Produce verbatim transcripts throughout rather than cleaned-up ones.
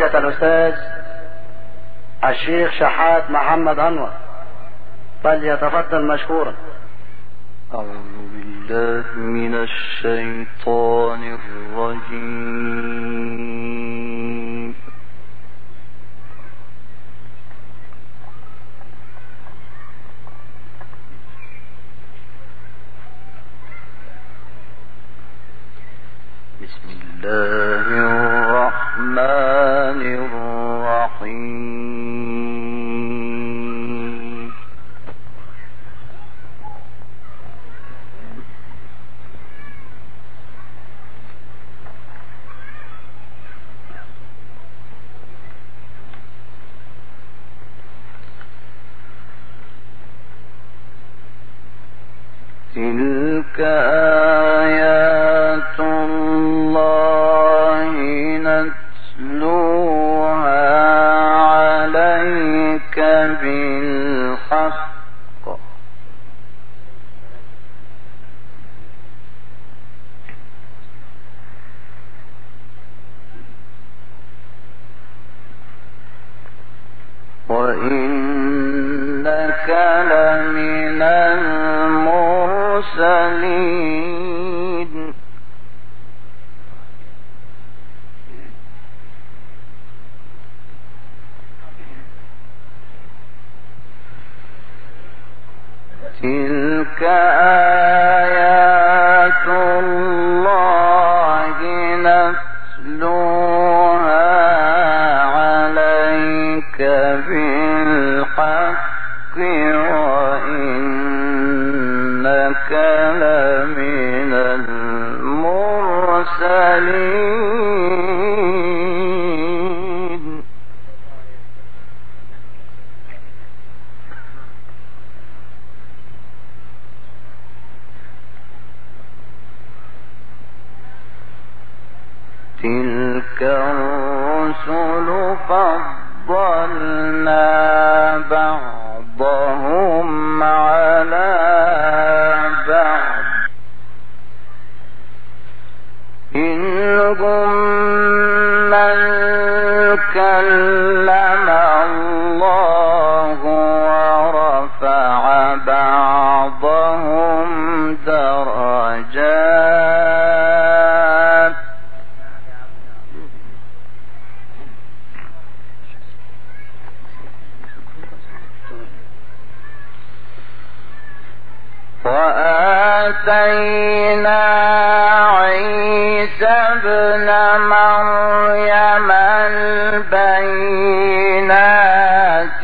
فضيلة الأستاذ الشيخ شحات محمد أنور، فليتفضل مشكورا. أعوذ بالله من الشيطان الرجيم. بسم الله الرحمن الرحيم. تلك آيات الله نتلوها عليك بالحق وإنك لمن المرسلين. تلك آيات الله نتلوها عليك بالحق وإنك لمن المرسلين. تلك الرسل فضلنا بعضهم على بعض منهم من كلم الله ورفع بعضهم درجات وآتينا عيسى ابن مريم البينات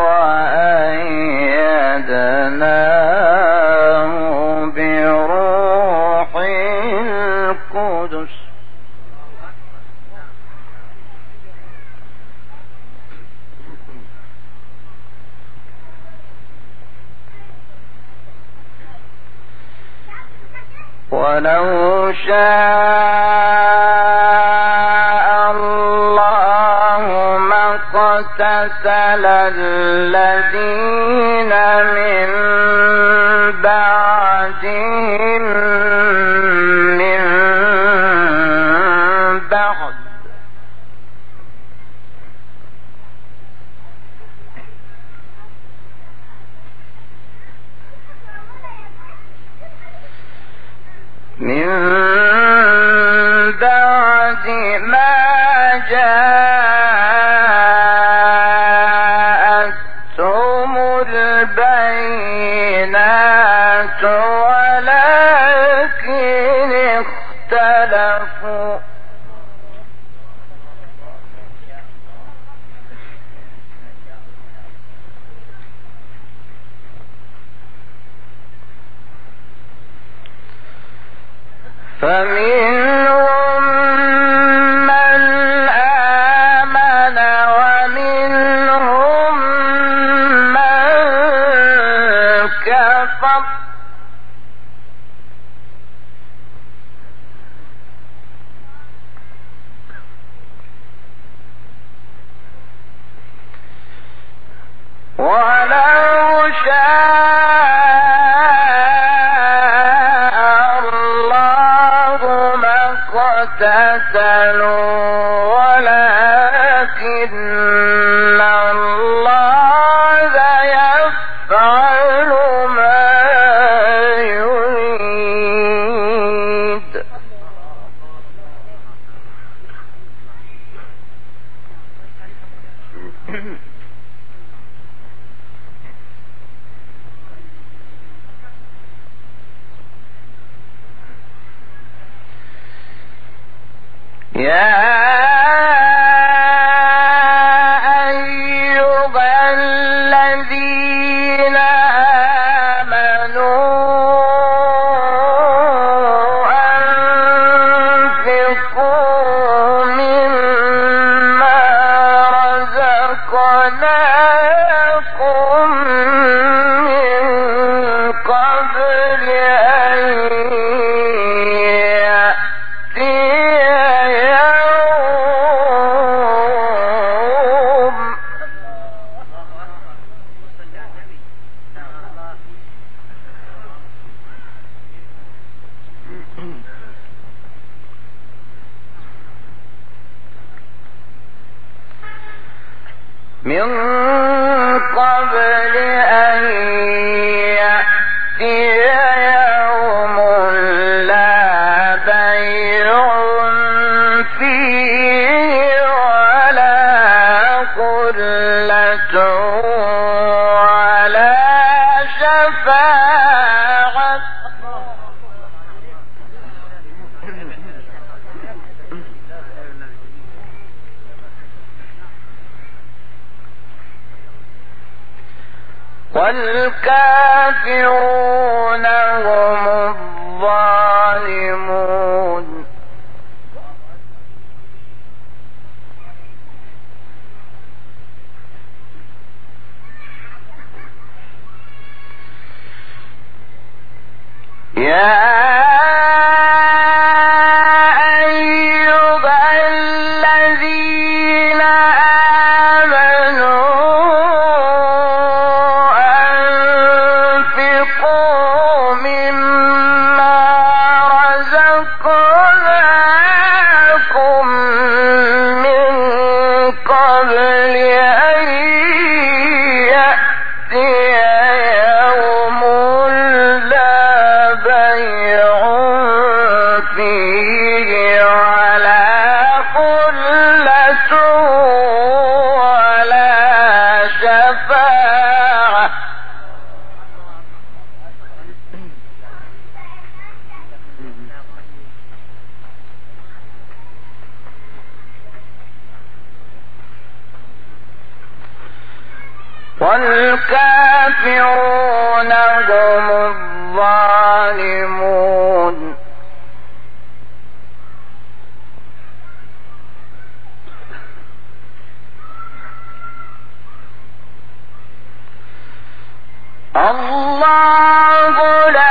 وأيدناه بروح القدس ولو شاء الله ما اقتتل الذين من بعدهم من بعد من بعد ما جاءتهم البينات ولكن اختلفوا فمنهم من آمن ومنهم من كفر ولو شاء الله ما اقتتلوا ولكن يا أيها الذين آمنوا أنفقوا مما رزقناكم من قبل أن يأتي من قبل أن يأتي يوم لا بيع فيه ولا خلة ولا شفاعة والكافرون هم الظالمون. يا والكافرون هم الظالمون. الله لا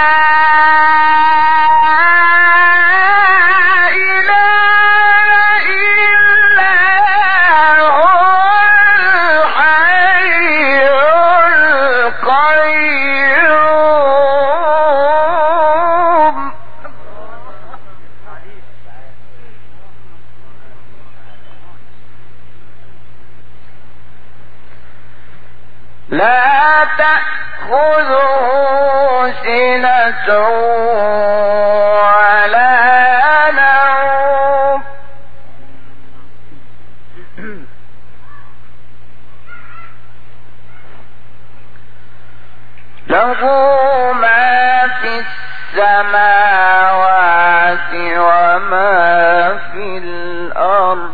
لا تأخذه سنة ولا نوم له ما في السماوات وما في الأرض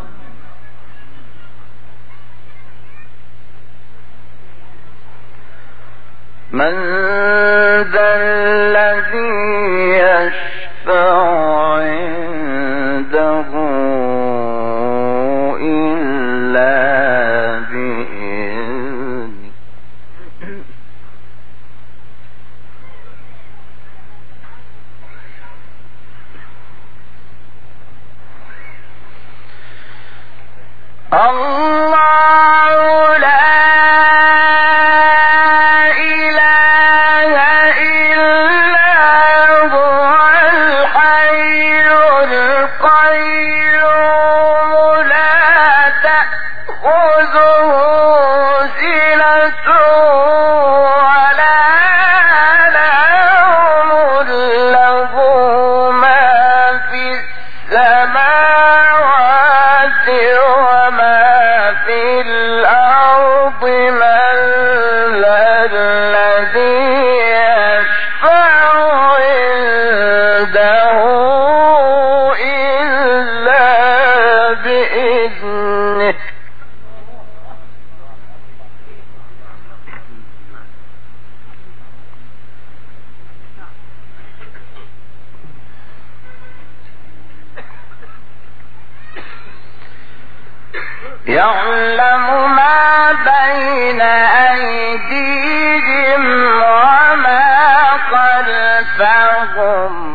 من ذا الذي يشفع عنده إلا بإذنه الله لا السماوات وما في الأرض من ذا الذي يشفع عنده إلا بإذنه يعلم ما بين أيديهم وما خلفهم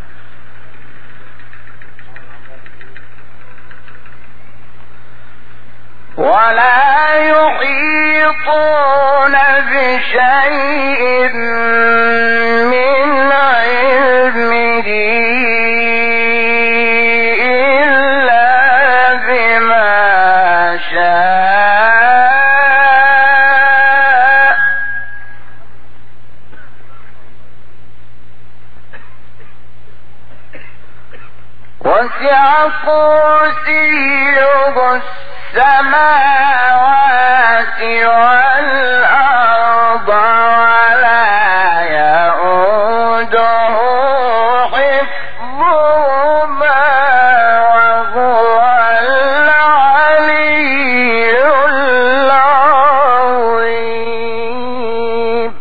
ولا يحيطون بشيء من علمه وسع كرسيه السماوات والأرض ولا يئوده حفظهما وهو العلي العظيم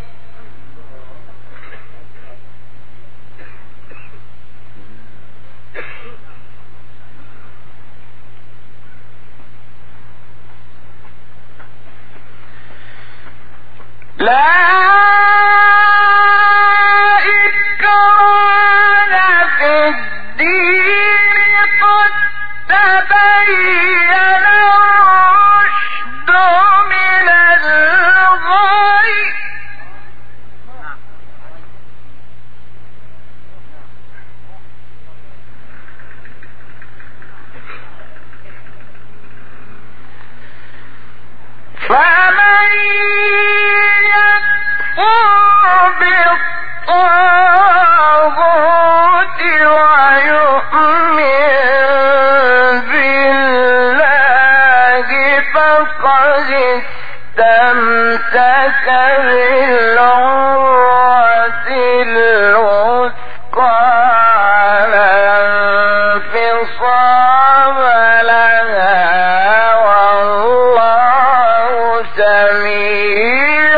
لا إكراه في الدين قد تبين الرشد من الغي فمن بالطاغوت ويؤمن بالله فقد استمسك بالعروة الوثقى لا انفصام لها والله سميع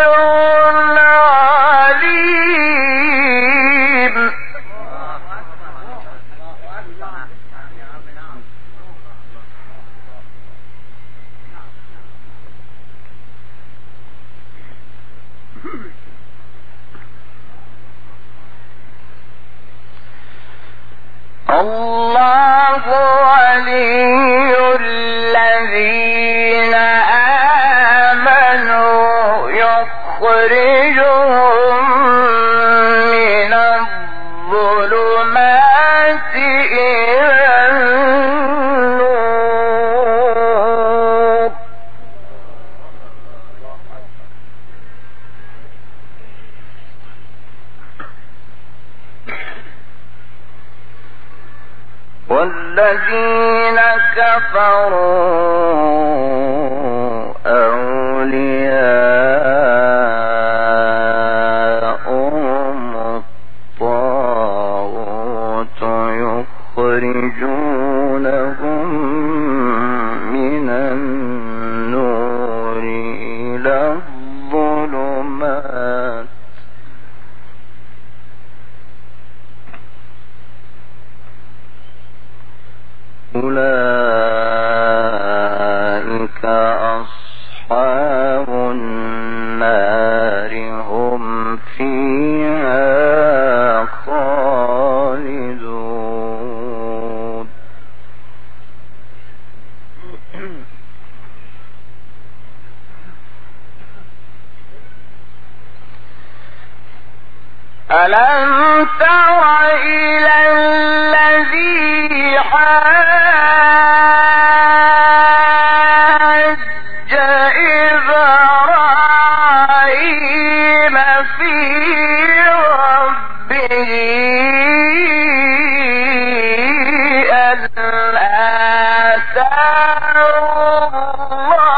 الله ولي الذين آمنوا يخرجهم من الظلمات إلى النور والذين كفروا أولياءهم الطاغوت يخرجونهم من النور إلى الظلمات أولئك أصحاب النار هم فيها خالدون ألم تر إلى الذي حاج إبراهيم في ربه أن آتاه الله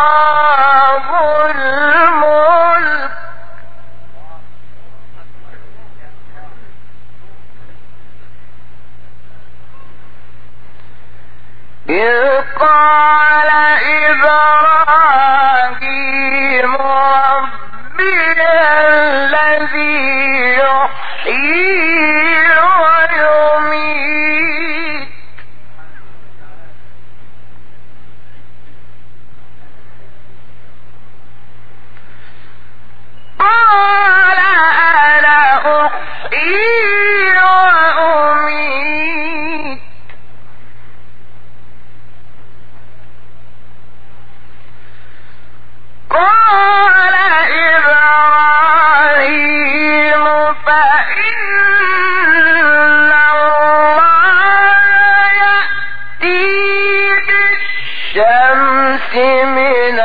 الشمس من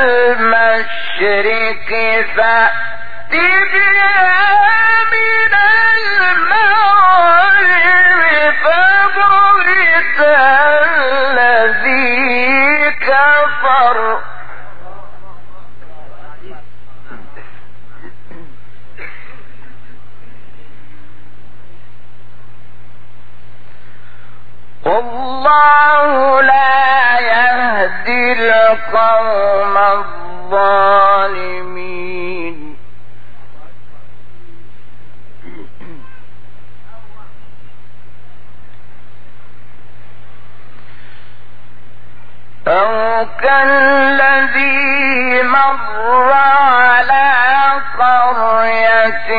المشرق فأت بها من المغرب فبهت الذي كفر والله لا يهدي القوم الظالمين أو كالذي مر على قرية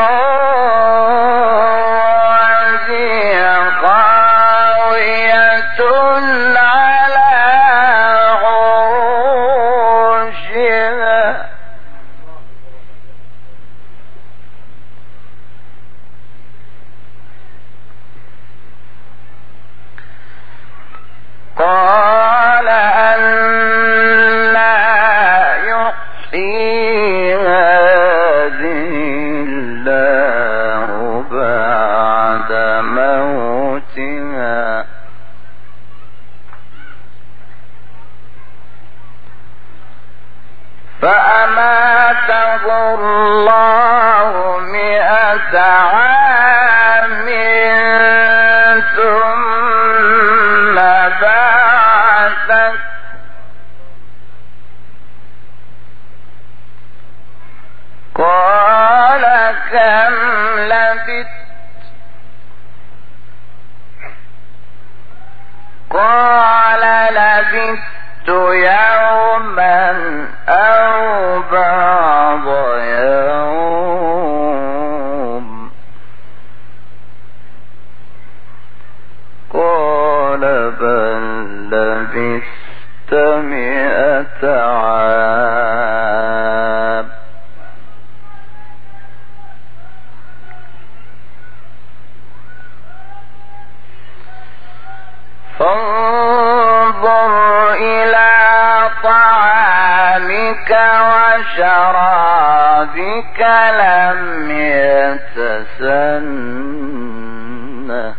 قال أنى يحيي هذه الله بعد موتها فأماته الله مئة عام ثم بعثه قال كم لبثت قال لبثت يوما أو بعض يوم قال بل لبثت مئة عام فانظر إلى طعامك وشرابك لم يتسنه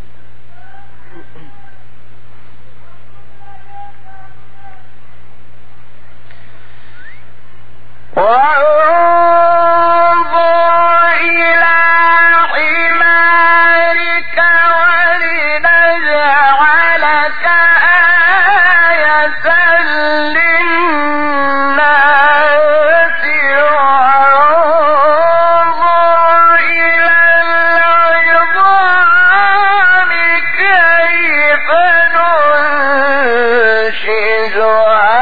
وانظر إلى حمارك ولنجعلك آية للناس وانظر إلى العظام كيف ننشزها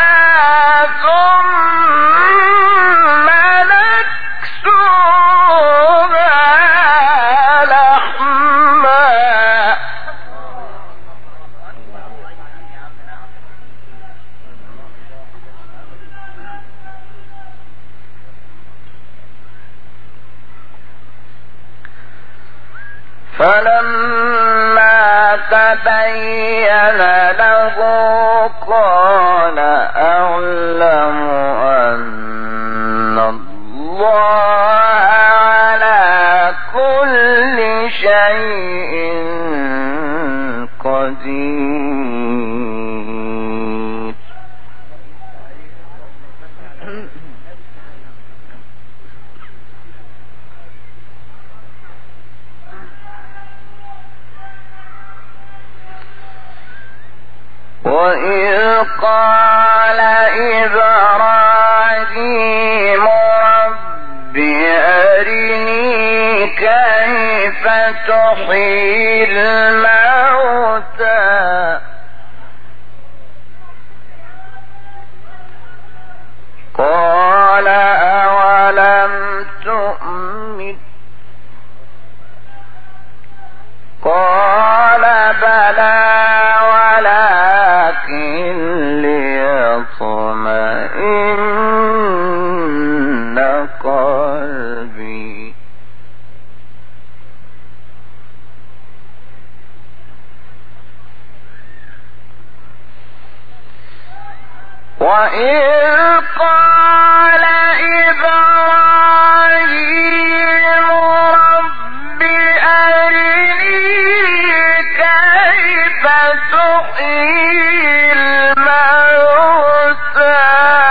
فلما تبين له قال أعلم أن الله على كل شيء قدير وإذ قال إبراهيم رب أرني كيف تحيي الموتى قال أولم تؤمن قال بلى ولكن ليطمئن قلبي وإذ قال إبراهيم رب أرني كيف تحيي الموتى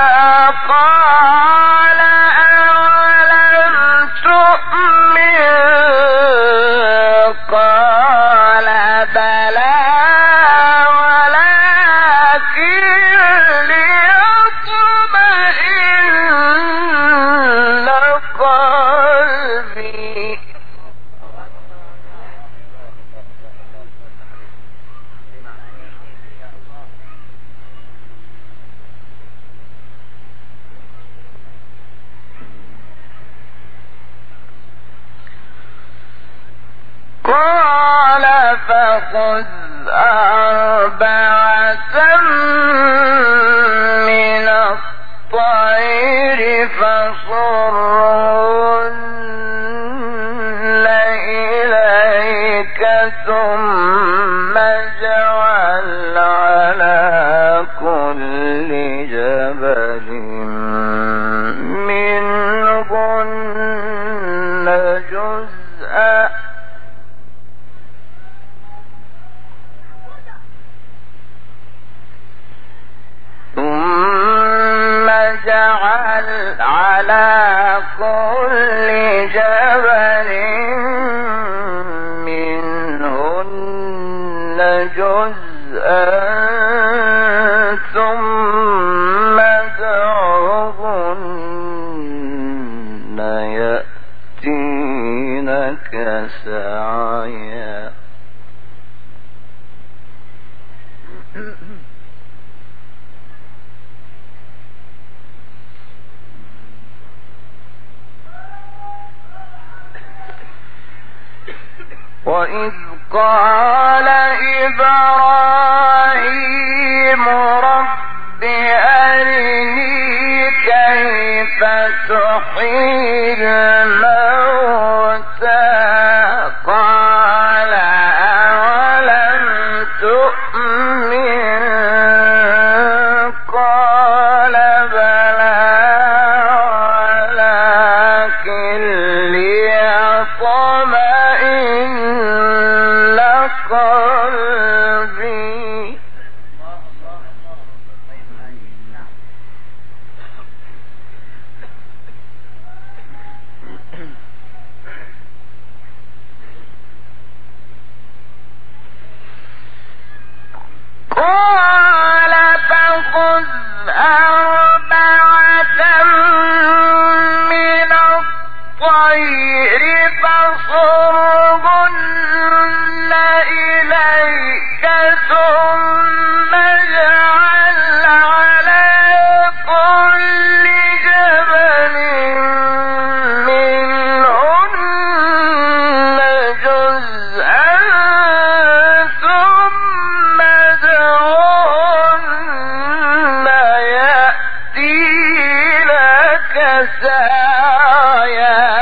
قال أولم تؤمن قال بلى قال فخذ أربعة من الطير فصرهن إليك ثم اجعل على كل جبل منهن جزءا ثم جعل على كل جبل منهن جزءا ثم ادعهن يأتينك سعيا وإذ قال إبراهيم رب أرني كيف تحيي الموتى قال أولم تؤمن قال بلى ولكن ليطمئن قلبي قال فخذ أربعة من الطير فصرهن إليك ثم اجعل على كل جبل منهن جزءا ثم ادعهن يأتينك سعيا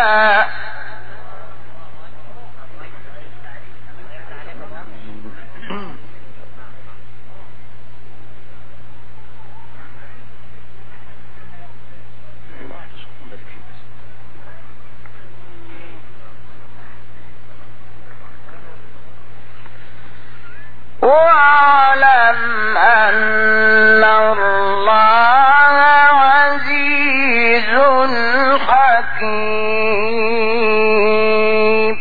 واعلم أن الله عزيز حكيم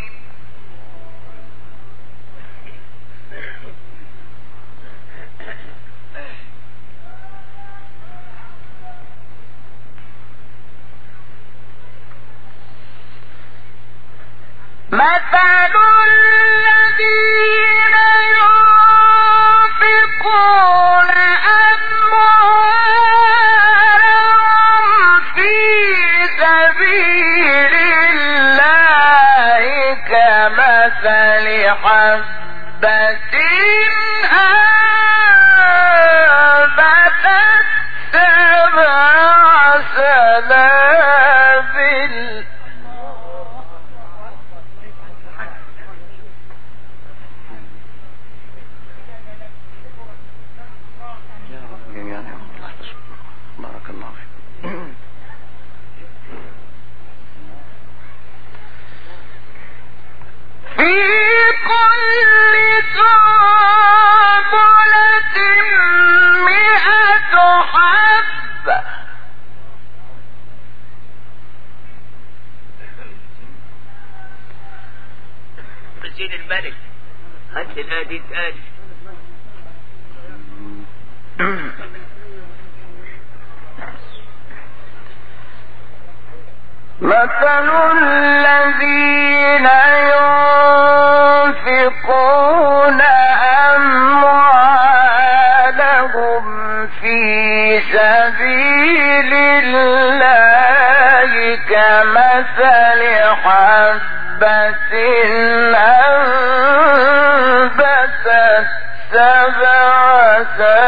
مثل الذين ينفقون أموالهم في سبيل الله كمثل حبة أنبتت سبع سنابل حسين الملك. هات الآية دي تاني. مثل الذين ينفقون أموالهم في سبيل الله كمثل حبة أنبتت سبع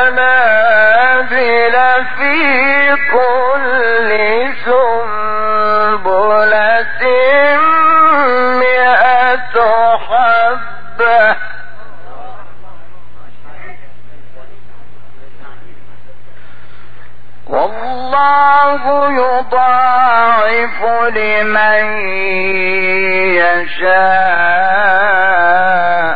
سنابل في كل سنبلة مئة حبة والله يضاعف لمن يشاء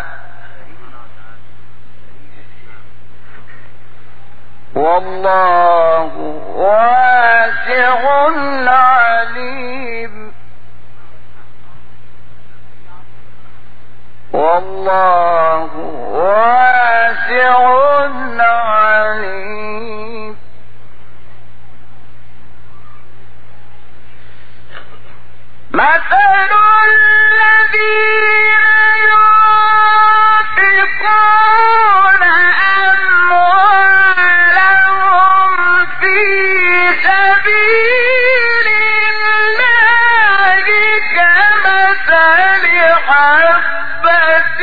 والله واسع عليم والله واسع عليم مثل الذين ينفقون أموالهم في سبيل الله كمثل حبة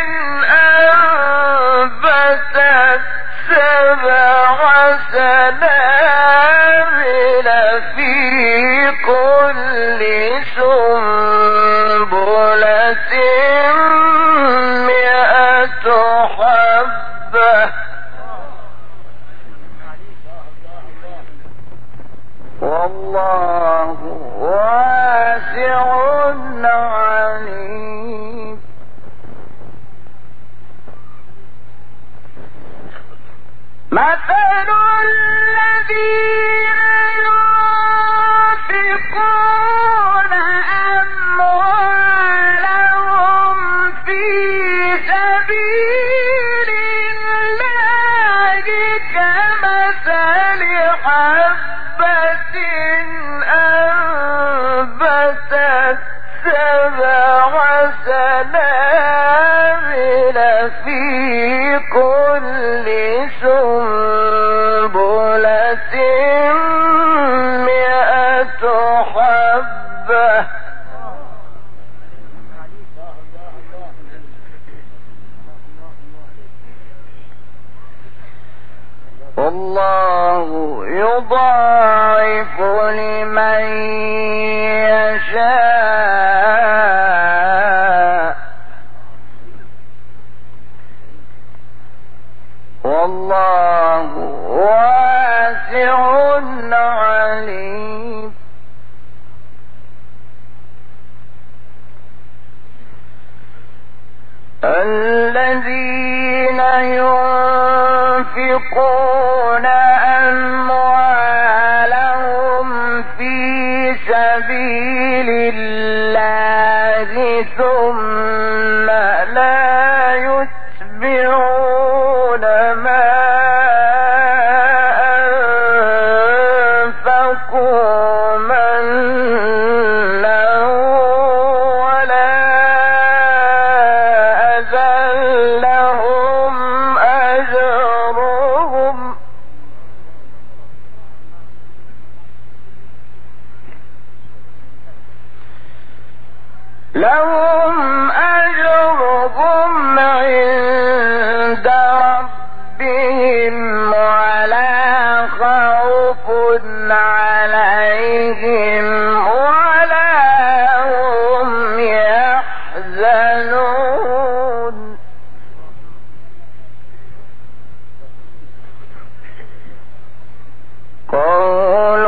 أنبتت سبع سنابل في كل سنبلة مئة حبة والله واسع عليم مثل الذين ينفقون أموالهم في سبيل الله كمثل حبة أنبتت سبع سنابل في كل سنبلة مئة حبة والله يضاعف لمن يشاء والله واسع عليم الذين ينفقون أموالهم في سبيل الله ثم لا يتبعون ما أنفقوا منا ولا أذى لهم أجرهم لهم أجرهم عند ربهم ولا خوف عليهم ولا هم يحزنون قول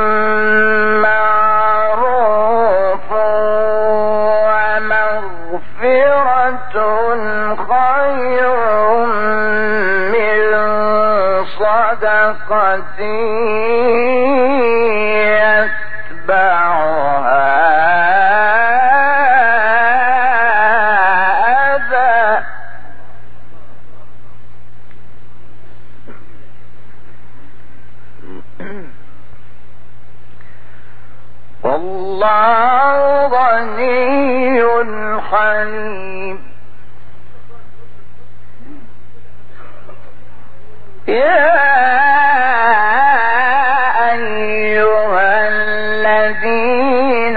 معروف ومغفرة خير من صدقة يتبعها والله غني حليم يا أيها الذين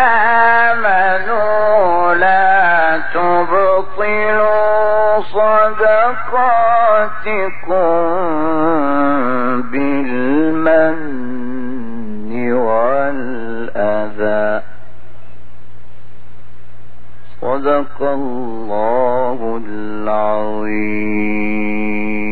آمنوا لا تبطلوا صدقاتكم بالمن والأذى صدق الله العظيم.